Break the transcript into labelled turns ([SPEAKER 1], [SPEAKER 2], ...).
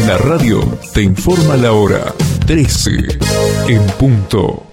[SPEAKER 1] La radio te informa la hora 13 en punto.